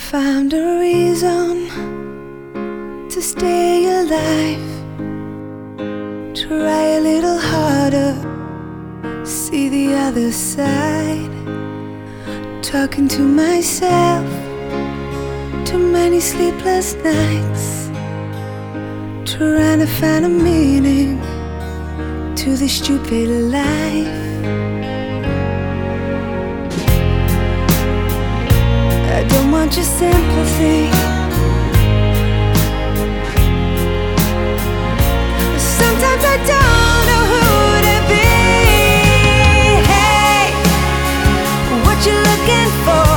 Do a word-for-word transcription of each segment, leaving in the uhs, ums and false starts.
found a reason to stay alive. Try a little harder, see the other side. Talking to myself, too many sleepless nights, trying to find a meaning to this stupid life. I don't want your sympathy. Sometimes I don't know who to be. Hey, what you looking for?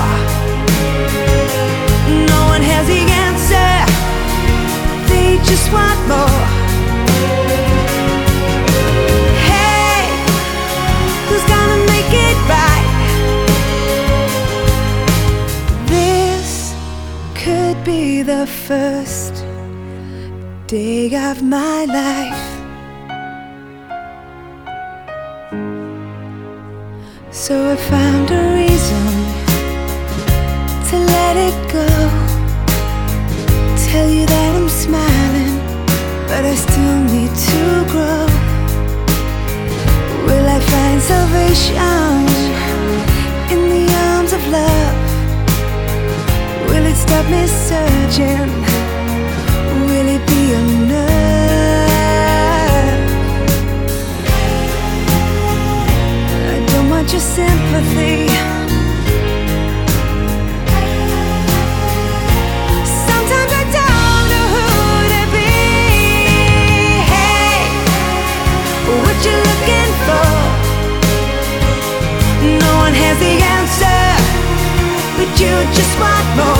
No one has the answer. They just want more. Hey, who's gonna make it right? This could be the first day of my life. So I found a reason to let it go. Tell you that I'm smiling, but I still need to grow. Will I find salvation in the arms of love? Will it stop me searching? Will it be enough? I don't want your sympathy. Sometimes I don't know who to be. Hey, what you looking for? No one has the answer, but you just want more.